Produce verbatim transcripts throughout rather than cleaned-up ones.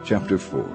Chapter four.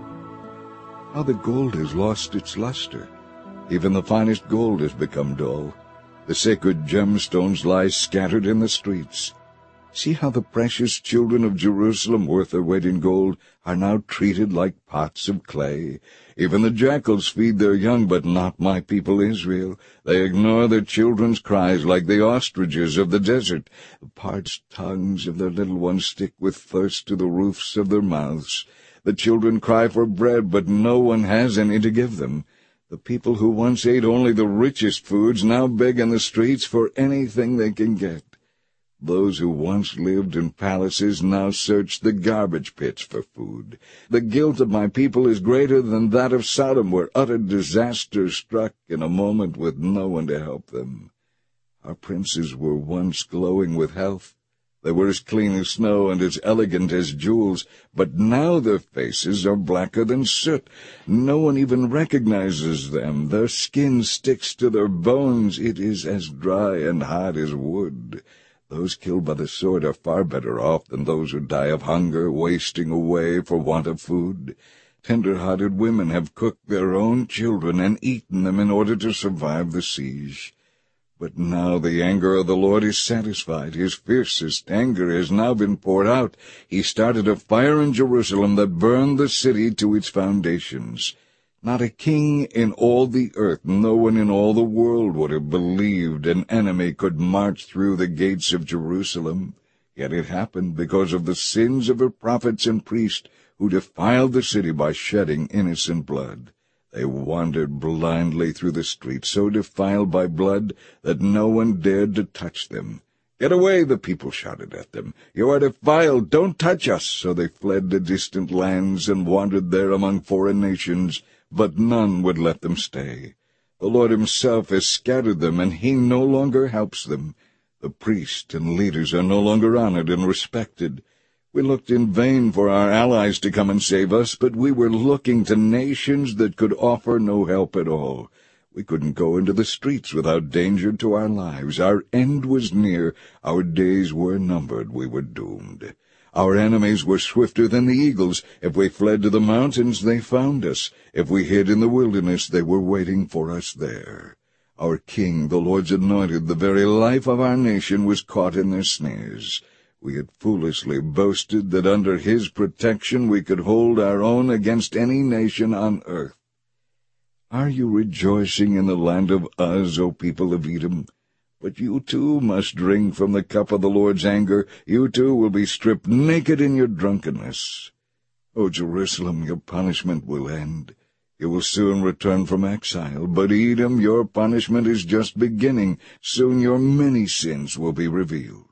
How the gold has lost its luster. Even the finest gold has become dull. The sacred gemstones lie scattered in the streets. See how the precious children of Jerusalem, worth their weight in gold, are now treated like pots of clay. Even the jackals feed their young, but not my people Israel. They ignore their children's cries like the ostriches of the desert. The parched tongues of their little ones stick with thirst to the roofs of their mouths. The children cry for bread, but no one has any to give them. The people who once ate only the richest foods now beg in the streets for anything they can get. Those who once lived in palaces now search the garbage pits for food. The guilt of my people is greater than that of Sodom, where utter disaster struck in a moment with no one to help them. Our princes were once glowing with health. They were as clean as snow and as elegant as jewels, but now their faces are blacker than soot. No one even recognizes them. Their skin sticks to their bones. It is as dry and hard as wood. Those killed by the sword are far better off than those who die of hunger, wasting away for want of food. Tender-hearted women have cooked their own children and eaten them in order to survive the siege. But now the anger of the Lord is satisfied. His fiercest anger has now been poured out. He started a fire in Jerusalem that burned the city to its foundations. Not a king in all the earth, no one in all the world would have believed an enemy could march through the gates of Jerusalem. Yet it happened because of the sins of her prophets and priests who defiled the city by shedding innocent blood. They wandered blindly through the streets, so defiled by blood that no one dared to touch them. "Get away," the people shouted at them. "You are defiled. Don't touch us." So they fled to distant lands and wandered there among foreign nations, but none would let them stay. The Lord himself has scattered them, and he no longer helps them. The priests and leaders are no longer honored and respected. We looked in vain for our allies to come and save us, but we were looking to nations that could offer no help at all. We couldn't go into the streets without danger to our lives. Our end was near. Our days were numbered. We were doomed. Our enemies were swifter than the eagles. If we fled to the mountains, they found us. If we hid in the wilderness, they were waiting for us there. Our king, the Lord's anointed, the very life of our nation, was caught in their snares. We had foolishly boasted that under his protection we could hold our own against any nation on earth. Are you rejoicing in the land of Uz, O people of Edom? But you too must drink from the cup of the Lord's anger. You too will be stripped naked in your drunkenness. O Jerusalem, your punishment will end. You will soon return from exile. But Edom, your punishment is just beginning. Soon your many sins will be revealed.